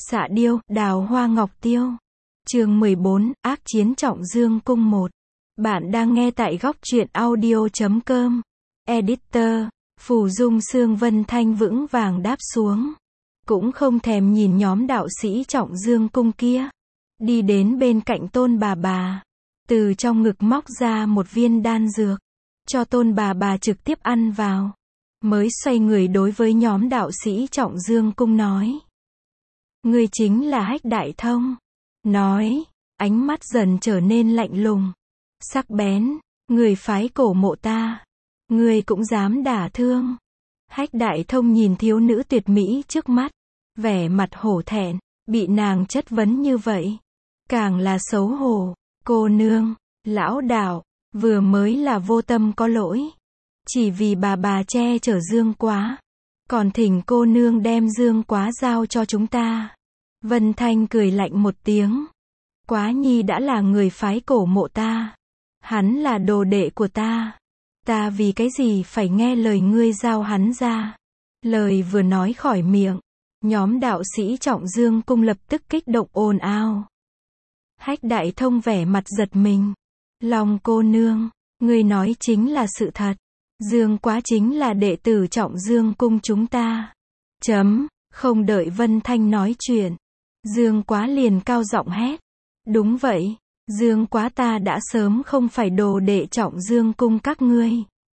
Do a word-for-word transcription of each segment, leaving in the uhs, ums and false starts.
Xạ điêu, đào hoa ngọc tiêu. Chương mười bốn, ác chiến trọng dương cung một. Bạn đang nghe tại góc truyện audio chấm com. Editor, Phù Dung Sương Vân Thanh vững vàng đáp xuống. Cũng không thèm nhìn nhóm đạo sĩ trọng dương cung kia. Đi đến bên cạnh Tôn bà bà. Từ trong ngực móc ra một viên đan dược. Cho Tôn bà bà trực tiếp ăn vào. Mới xoay người đối với nhóm đạo sĩ trọng dương cung nói. Ngươi chính là Hách Đại Thông. Nói, ánh mắt dần trở nên lạnh lùng. Sắc bén, người phái cổ mộ ta. Ngươi cũng dám đả thương. Hách Đại Thông nhìn thiếu nữ tuyệt mỹ trước mắt. Vẻ mặt hổ thẹn, bị nàng chất vấn như vậy. Càng là xấu hổ. Cô nương, lão đạo, vừa mới là vô tâm có lỗi. Chỉ vì bà bà che chở Dương Quá. Còn thỉnh cô nương đem Dương Quá giao cho chúng ta. Vân Thanh cười lạnh một tiếng. Quá nhi đã là người phái cổ mộ ta. Hắn là đồ đệ của ta. Ta vì cái gì phải nghe lời ngươi giao hắn ra. Lời vừa nói khỏi miệng. Nhóm đạo sĩ trọng dương cung lập tức kích động ồn ào. Hách Đại Thông vẻ mặt giật mình. Lòng cô nương, ngươi nói chính là sự thật. Dương Quá chính là đệ tử trọng dương cung chúng ta. Chấm, không đợi Vân Thanh nói chuyện. Dương Quá liền cao giọng hét. Đúng vậy, Dương Quá ta đã sớm không phải đồ đệ trọng dương cung các ngươi.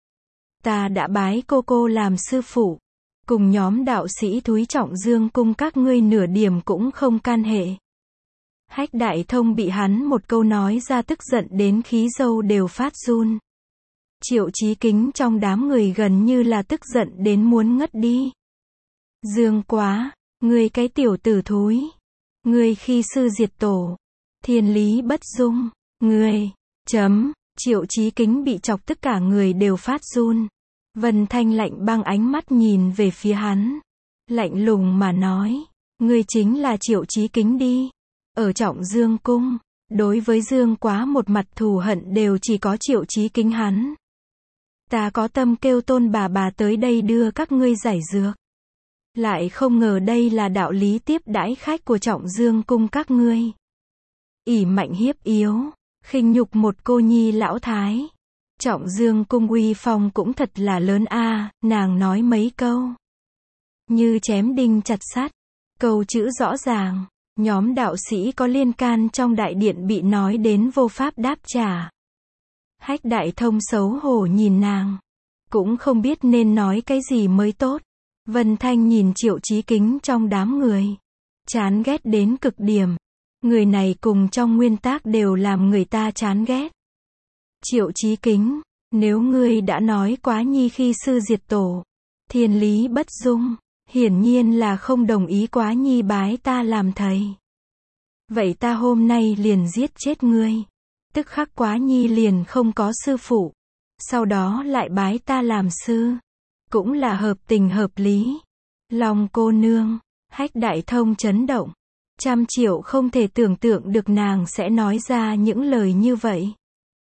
Ta đã bái cô cô làm sư phụ. Cùng nhóm đạo sĩ thúi trọng dương cung các ngươi nửa điểm cũng không can hệ. Hách Đại Thông bị hắn một câu nói ra tức giận đến khí râu đều phát run. Triệu Chí Kính trong đám người gần như là tức giận đến muốn ngất đi. Dương Quá, ngươi cái tiểu tử thúi. Ngươi khi sư diệt tổ. Thiên lý bất dung. Ngươi, chấm, Triệu Chí Kính bị chọc tất cả người đều phát run. Vân Thanh lạnh băng ánh mắt nhìn về phía hắn. Lạnh lùng mà nói. Ngươi chính là Triệu Chí Kính đi. Ở trọng dương cung. Đối với Dương Quá một mặt thù hận đều chỉ có Triệu Chí Kính hắn. Ta có tâm kêu Tôn bà bà tới đây đưa các ngươi giải dược. Lại không ngờ đây là đạo lý tiếp đãi khách của trọng dương cung các ngươi. Ỷ mạnh hiếp yếu, khinh nhục một cô nhi lão thái. Trọng dương cung uy phong cũng thật là lớn a. À, nàng nói mấy câu. Như chém đinh chặt sắt. Câu chữ rõ ràng. Nhóm đạo sĩ có liên can trong đại điện bị nói đến vô pháp đáp trả. Hách Đại Thông xấu hổ nhìn nàng. Cũng không biết nên nói cái gì mới tốt. Vân Thanh nhìn Triệu Chí Kính trong đám người. Chán ghét đến cực điểm. Người này cùng trong nguyên tác đều làm người ta chán ghét. Triệu Chí Kính, nếu ngươi đã nói Quá nhi khi sư diệt tổ. Thiên lý bất dung. Hiển nhiên là không đồng ý Quá nhi bái ta làm thầy. Vậy ta hôm nay liền giết chết ngươi. Tức khắc Quá nhi liền không có sư phụ. Sau đó lại bái ta làm sư. Cũng là hợp tình hợp lý. Lòng cô nương, Hách Đại Thông chấn động. Trăm triệu không thể tưởng tượng được nàng sẽ nói ra những lời như vậy.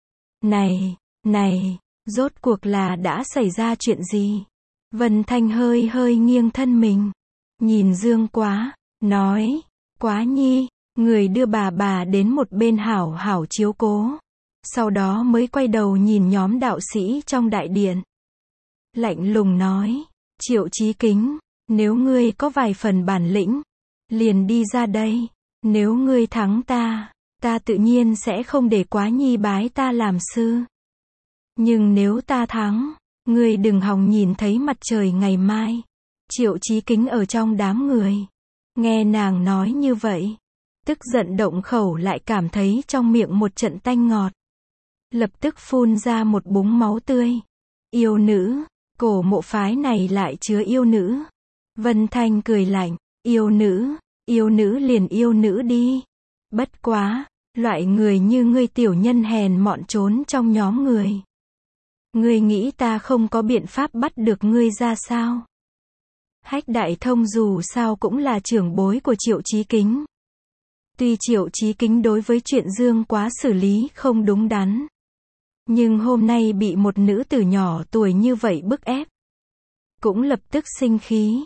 Này, này, rốt cuộc là đã xảy ra chuyện gì? Vân Thanh hơi hơi nghiêng thân mình. Nhìn Dương Quá, nói, Quá nhi, người đưa bà bà đến một bên hảo hảo chiếu cố. Sau đó mới quay đầu nhìn nhóm đạo sĩ trong đại điện. Lạnh lùng nói, Triệu Chí Kính, nếu ngươi có vài phần bản lĩnh, liền đi ra đây. Nếu ngươi thắng ta, ta tự nhiên sẽ không để Quá nhi bái ta làm sư. Nhưng nếu ta thắng, ngươi đừng hòng nhìn thấy mặt trời ngày mai. Triệu Chí Kính ở trong đám người. Nghe nàng nói như vậy. Tức giận động khẩu lại cảm thấy trong miệng một trận tanh ngọt. Lập tức phun ra một búng máu tươi. Yêu nữ, cổ mộ phái này lại chứa yêu nữ. Vân Thanh cười lạnh, yêu nữ, yêu nữ liền yêu nữ đi. Bất quá, loại người như ngươi tiểu nhân hèn mọn trốn trong nhóm người. Ngươi nghĩ ta không có biện pháp bắt được ngươi ra sao? Hách Đại Thông dù sao cũng là trưởng bối của Triệu Chí Kính. Tuy Triệu Chí Kính đối với chuyện Dương Quá xử lý không đúng đắn. Nhưng hôm nay bị một nữ tử nhỏ tuổi như vậy bức ép. Cũng lập tức sinh khí.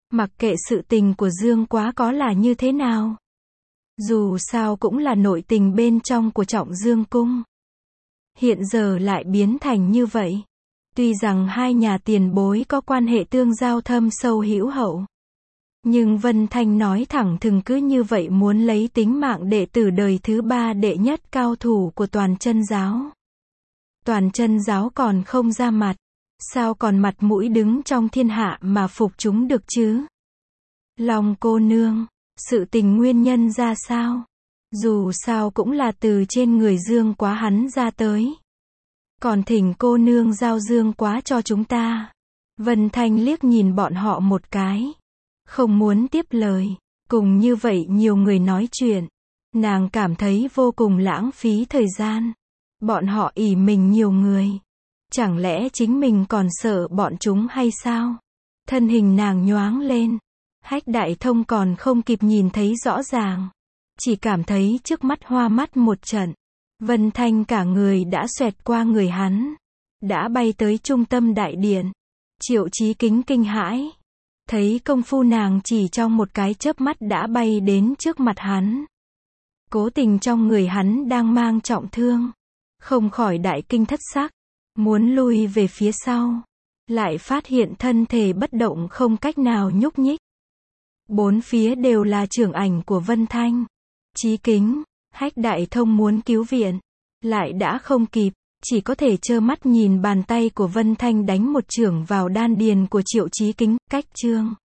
Mặc kệ sự tình của Dương Quá có là như thế nào. Dù sao cũng là nội tình bên trong của Trọng Dương Cung. Hiện giờ lại biến thành như vậy. Tuy rằng hai nhà tiền bối có quan hệ tương giao thâm sâu hữu hậu. Nhưng Vân Thanh nói thẳng thừng cứ như vậy muốn lấy tính mạng đệ tử đời thứ ba đệ nhất cao thủ của Toàn Chân Giáo. Toàn Chân Giáo còn không ra mặt. Sao còn mặt mũi đứng trong thiên hạ mà phục chúng được chứ? Long cô nương, sự tình nguyên nhân ra sao? Dù sao cũng là từ trên người Dương Quá hắn ra tới. Còn thỉnh cô nương giao Dương Quá cho chúng ta. Vân Thanh liếc nhìn bọn họ một cái. Không muốn tiếp lời. Cùng như vậy nhiều người nói chuyện. Nàng cảm thấy vô cùng lãng phí thời gian. Bọn họ ỷ mình nhiều người. Chẳng lẽ chính mình còn sợ bọn chúng hay sao? Thân hình nàng nhoáng lên. Hách Đại Thông còn không kịp nhìn thấy rõ ràng. Chỉ cảm thấy trước mắt hoa mắt một trận. Vân Thanh cả người đã xoẹt qua người hắn. Đã bay tới trung tâm đại điện. Triệu Chí Kính kinh hãi. Thấy công phu nàng chỉ trong một cái chớp mắt đã bay đến trước mặt hắn. Cố tình trong người hắn đang mang trọng thương. Không khỏi đại kinh thất sắc. Muốn lui về phía sau. Lại phát hiện thân thể bất động không cách nào nhúc nhích. Bốn phía đều là chưởng ảnh của Vân Thanh. Chí Kính, Hách Đại Thông muốn cứu viện. Lại đã không kịp. Chỉ có thể trơ mắt nhìn bàn tay của Vân Thanh đánh một chưởng vào đan điền của Triệu Chí Kính. Cách chương